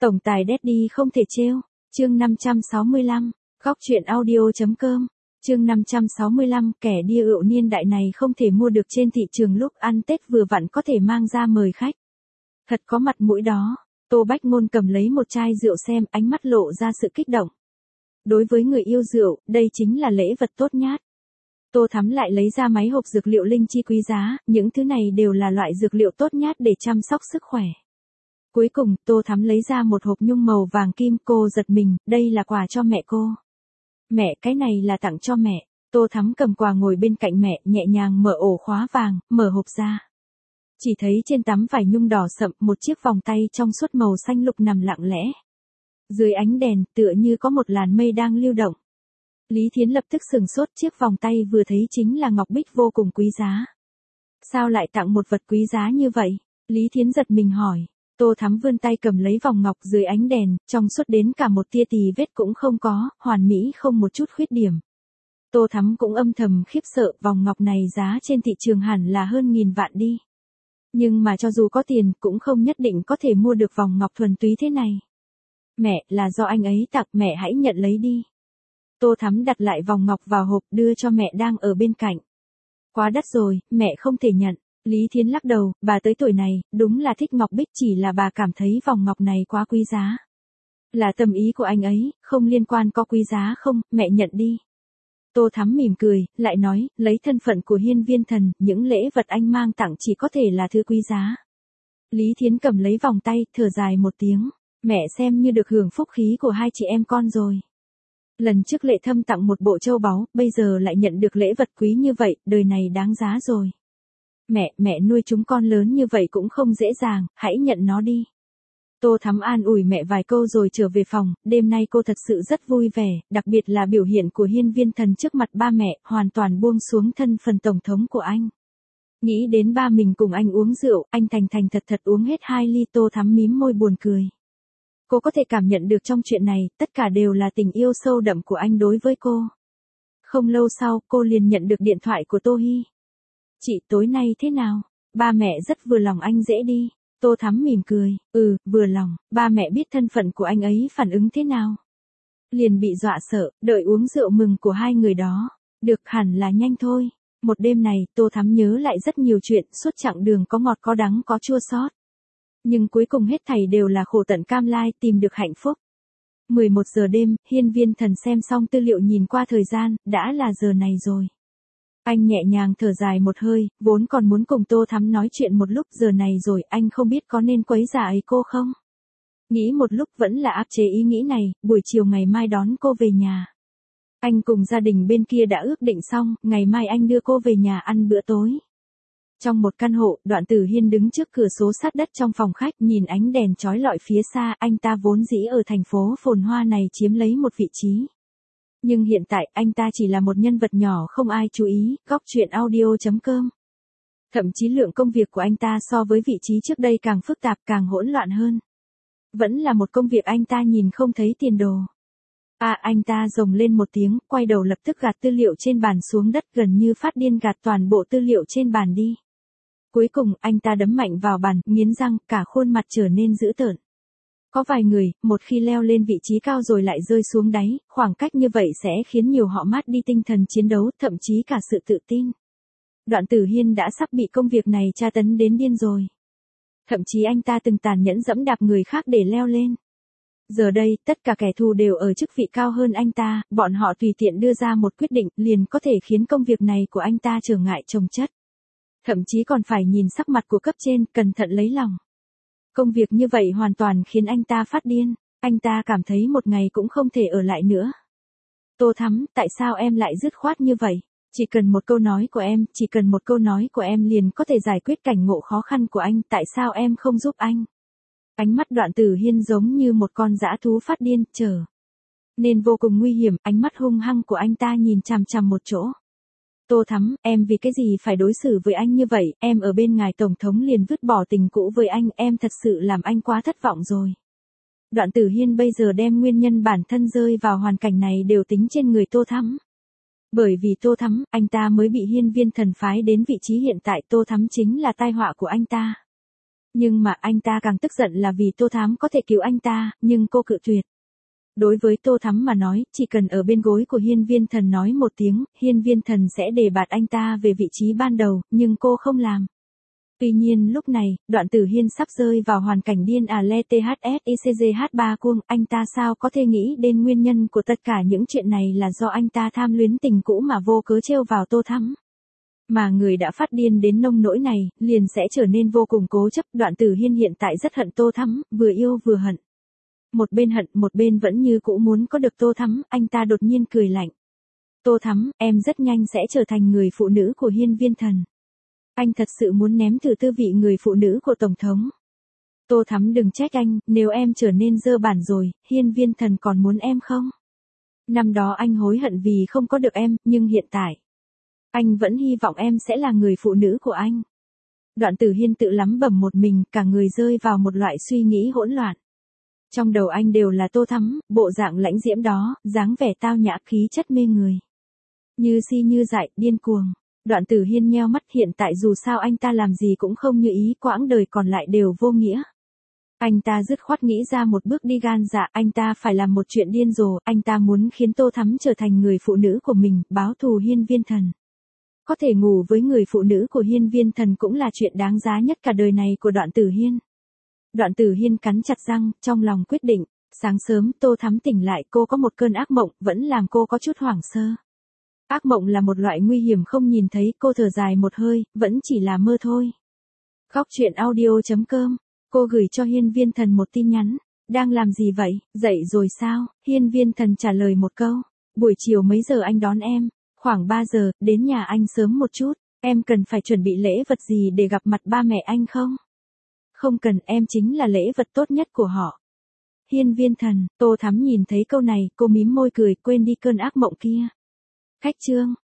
Tổng tài Daddy không thể trêu. Chương 565, góc truyện audio.com. Chương 565, kẻ bia rượu niên đại này không thể mua được trên thị trường lúc ăn Tết vừa vặn có thể mang ra mời khách. Thật có mặt mũi đó. Tô Bách Ngôn cầm lấy một chai rượu xem, ánh mắt lộ ra sự kích động. Đối với người yêu rượu, đây chính là lễ vật tốt nhát. Tô Thắm lại lấy ra máy hộp dược liệu linh chi quý giá, những thứ này đều là loại dược liệu tốt nhát để chăm sóc sức khỏe. Cuối cùng, Tô Thắm lấy ra một hộp nhung màu vàng kim, cô giật mình, đây là quà cho mẹ cô. Mẹ, cái này là tặng cho mẹ. Tô Thắm cầm quà ngồi bên cạnh mẹ, nhẹ nhàng mở ổ khóa vàng, mở hộp ra. Chỉ thấy trên tấm vải nhung đỏ sậm, một chiếc vòng tay trong suốt màu xanh lục nằm lặng lẽ. Dưới ánh đèn, tựa như có một làn mây đang lưu động. Lý Thiến lập tức sửng sốt, chiếc vòng tay vừa thấy chính là ngọc bích vô cùng quý giá. Sao lại tặng một vật quý giá như vậy? Lý Thiến giật mình hỏi. Tô Thắm vươn tay cầm lấy vòng ngọc dưới ánh đèn, trong suốt đến cả một tia tì vết cũng không có, hoàn mỹ không một chút khuyết điểm. Tô Thắm cũng âm thầm khiếp sợ, vòng ngọc này giá trên thị trường hẳn là hơn 1000 vạn đi. Nhưng mà cho dù có tiền, cũng không nhất định có thể mua được vòng ngọc thuần túy thế này. Mẹ, là do anh ấy tặng, mẹ hãy nhận lấy đi. Tô Thắm đặt lại vòng ngọc vào hộp đưa cho mẹ đang ở bên cạnh. Quá đắt rồi, mẹ không thể nhận. Lý Thiến lắc đầu, bà tới tuổi này, đúng là thích ngọc bích, chỉ là bà cảm thấy vòng ngọc này quá quý giá. Là tâm ý của anh ấy, không liên quan có quý giá không, mẹ nhận đi. Tô Thắm mỉm cười, lại nói, lấy thân phận của hiên viên thần, những lễ vật anh mang tặng chỉ có thể là thứ quý giá. Lý Thiến cầm lấy vòng tay, thở dài một tiếng, mẹ xem như được hưởng phúc khí của hai chị em con rồi. Lần trước Lệ Thâm tặng một bộ châu báu, bây giờ lại nhận được lễ vật quý như vậy, đời này đáng giá rồi. Mẹ nuôi chúng con lớn như vậy cũng không dễ dàng, hãy nhận nó đi. Tô Thắm an ủi mẹ vài câu rồi trở về phòng, đêm nay cô thật sự rất vui vẻ, đặc biệt là biểu hiện của hiên viên thần trước mặt ba mẹ, hoàn toàn buông xuống thân phần tổng thống của anh. Nghĩ đến ba mình cùng anh uống rượu, anh thành thành thật uống hết 2 ly. Tô Thắm mím môi buồn cười. Cô có thể cảm nhận được trong chuyện này, tất cả đều là tình yêu sâu đậm của anh đối với cô. Không lâu sau, cô liền nhận được điện thoại của Tô Hy. Chị, tối nay thế nào? Ba mẹ rất vừa lòng anh dễ đi. Tô Thắm mỉm cười, vừa lòng. Ba mẹ biết thân phận của anh ấy phản ứng thế nào? Liền bị dọa sợ, đợi uống rượu mừng của hai người đó. Được, hẳn là nhanh thôi. Một đêm này, Tô Thắm nhớ lại rất nhiều chuyện, suốt chặng đường có ngọt có đắng có chua xót. Nhưng cuối cùng hết thảy đều là khổ tận cam lai, tìm được hạnh phúc. 11 giờ đêm, hiên viên thần xem xong tư liệu nhìn qua thời gian, đã là giờ này rồi. Anh nhẹ nhàng thở dài một hơi, vốn còn muốn cùng Tô Thắm nói chuyện một lúc, giờ này rồi, anh không biết có nên quấy rầy cô không? Nghĩ một lúc vẫn là áp chế ý nghĩ này, buổi chiều ngày mai đón cô về nhà. Anh cùng gia đình bên kia đã ước định xong, ngày mai anh đưa cô về nhà ăn bữa tối. Trong một căn hộ, Đoạn Tử Hiên đứng trước cửa sổ sát đất trong phòng khách, nhìn ánh đèn chói lọi phía xa, anh ta vốn dĩ ở thành phố phồn hoa này chiếm lấy một vị trí. Nhưng hiện tại, anh ta chỉ là một nhân vật nhỏ không ai chú ý, góc truyện audio.com. Thậm chí lượng công việc của anh ta so với vị trí trước đây càng phức tạp, càng hỗn loạn hơn. Vẫn là một công việc anh ta nhìn không thấy tiền đồ. Anh ta rồng lên một tiếng, quay đầu lập tức gạt tư liệu trên bàn xuống đất, gần như phát điên gạt toàn bộ tư liệu trên bàn đi. Cuối cùng, anh ta đấm mạnh vào bàn, nghiến răng, cả khuôn mặt trở nên dữ tợn. Có vài người, một khi leo lên vị trí cao rồi lại rơi xuống đáy, khoảng cách như vậy sẽ khiến nhiều họ mất đi tinh thần chiến đấu, thậm chí cả sự tự tin. Đoạn Tử Hiên đã sắp bị công việc này tra tấn đến điên rồi. Thậm chí anh ta từng tàn nhẫn giẫm đạp người khác để leo lên. Giờ đây, tất cả kẻ thù đều ở chức vị cao hơn anh ta, bọn họ tùy tiện đưa ra một quyết định, liền có thể khiến công việc này của anh ta trở ngại chồng chất. Thậm chí còn phải nhìn sắc mặt của cấp trên, cẩn thận lấy lòng. Công việc như vậy hoàn toàn khiến anh ta phát điên, anh ta cảm thấy một ngày cũng không thể ở lại nữa. Tô Thắm, tại sao em lại dứt khoát như vậy? Chỉ cần một câu nói của em, chỉ cần một câu nói của em liền có thể giải quyết cảnh ngộ khó khăn của anh, tại sao em không giúp anh? Ánh mắt Đoạn Tử Hiên giống như một con dã thú phát điên, nên vô cùng nguy hiểm, ánh mắt hung hăng của anh ta nhìn chằm chằm một chỗ. Tô Thắm, em vì cái gì phải đối xử với anh như vậy, em ở bên ngài tổng thống liền vứt bỏ tình cũ với anh, em thật sự làm anh quá thất vọng rồi. Đoạn Tử Hiên bây giờ đem nguyên nhân bản thân rơi vào hoàn cảnh này đều tính trên người Tô Thắm. Bởi vì Tô Thắm, anh ta mới bị hiên viên thần phái đến vị trí hiện tại, Tô Thắm chính là tai họa của anh ta. Nhưng mà anh ta càng tức giận là vì Tô Thắm có thể cứu anh ta, nhưng cô cự tuyệt. Đối với Tô Thắm mà nói, chỉ cần ở bên gối của Hiên Viên Thần nói một tiếng, Hiên Viên Thần sẽ đề bạt anh ta về vị trí ban đầu, nhưng cô không làm. Tuy nhiên lúc này, Đoạn Tử Hiên sắp rơi vào hoàn cảnh điên le THSICGH3 cuông, anh ta sao có thể nghĩ đến nguyên nhân của tất cả những chuyện này là do anh ta tham luyến tình cũ mà vô cớ trêu vào Tô Thắm. Mà người đã phát điên đến nông nỗi này, liền sẽ trở nên vô cùng cố chấp. Đoạn Tử Hiên hiện tại rất hận Tô Thắm, vừa yêu vừa hận. Một bên hận, một bên vẫn như cũ muốn có được Tô Thắm, anh ta đột nhiên cười lạnh. Tô Thắm, em rất nhanh sẽ trở thành người phụ nữ của Hiên Viên Thần. Anh thật sự muốn nếm thử tư vị người phụ nữ của Tổng thống. Tô Thắm đừng trách anh, nếu em trở nên dơ bản rồi, Hiên Viên Thần còn muốn em không? Năm đó anh hối hận vì không có được em, nhưng hiện tại, anh vẫn hy vọng em sẽ là người phụ nữ của anh. Đoạn Tử Hiên tự lắm bẩm một mình, cả người rơi vào một loại suy nghĩ hỗn loạn. Trong đầu anh đều là Tô Thắm, bộ dạng lãnh diễm đó, dáng vẻ tao nhã, khí chất mê người. Như si như dại, điên cuồng. Đoạn Tử Hiên nheo mắt, hiện tại dù sao anh ta làm gì cũng không như ý, quãng đời còn lại đều vô nghĩa. Anh ta dứt khoát nghĩ ra một bước đi gan dạ, anh ta phải làm một chuyện điên rồ, anh ta muốn khiến Tô Thắm trở thành người phụ nữ của mình, báo thù Hiên Viên Thần. Có thể ngủ với người phụ nữ của Hiên Viên Thần cũng là chuyện đáng giá nhất cả đời này của Đoạn Tử Hiên. Đoạn Tử Hiên cắn chặt răng, trong lòng quyết định. Sáng sớm, Tô Thắm tỉnh lại, cô có một cơn ác mộng, vẫn làm cô có chút hoảng sơ. Ác mộng là một loại nguy hiểm không nhìn thấy, cô thở dài một hơi, vẫn chỉ là mơ thôi. Khóc chuyện audio.com, cô gửi cho Hiên Viên Thần một tin nhắn. Đang làm gì vậy, dậy rồi sao? Hiên Viên Thần trả lời một câu. Buổi chiều mấy giờ anh đón em? Khoảng 3 giờ, đến nhà anh sớm một chút. Em cần phải chuẩn bị lễ vật gì để gặp mặt ba mẹ anh không? Không cần, em chính là lễ vật tốt nhất của họ. Hiên Viên Thần, Tô Thắm nhìn thấy câu này, cô mím môi cười, quên đi cơn ác mộng kia. Khách trương.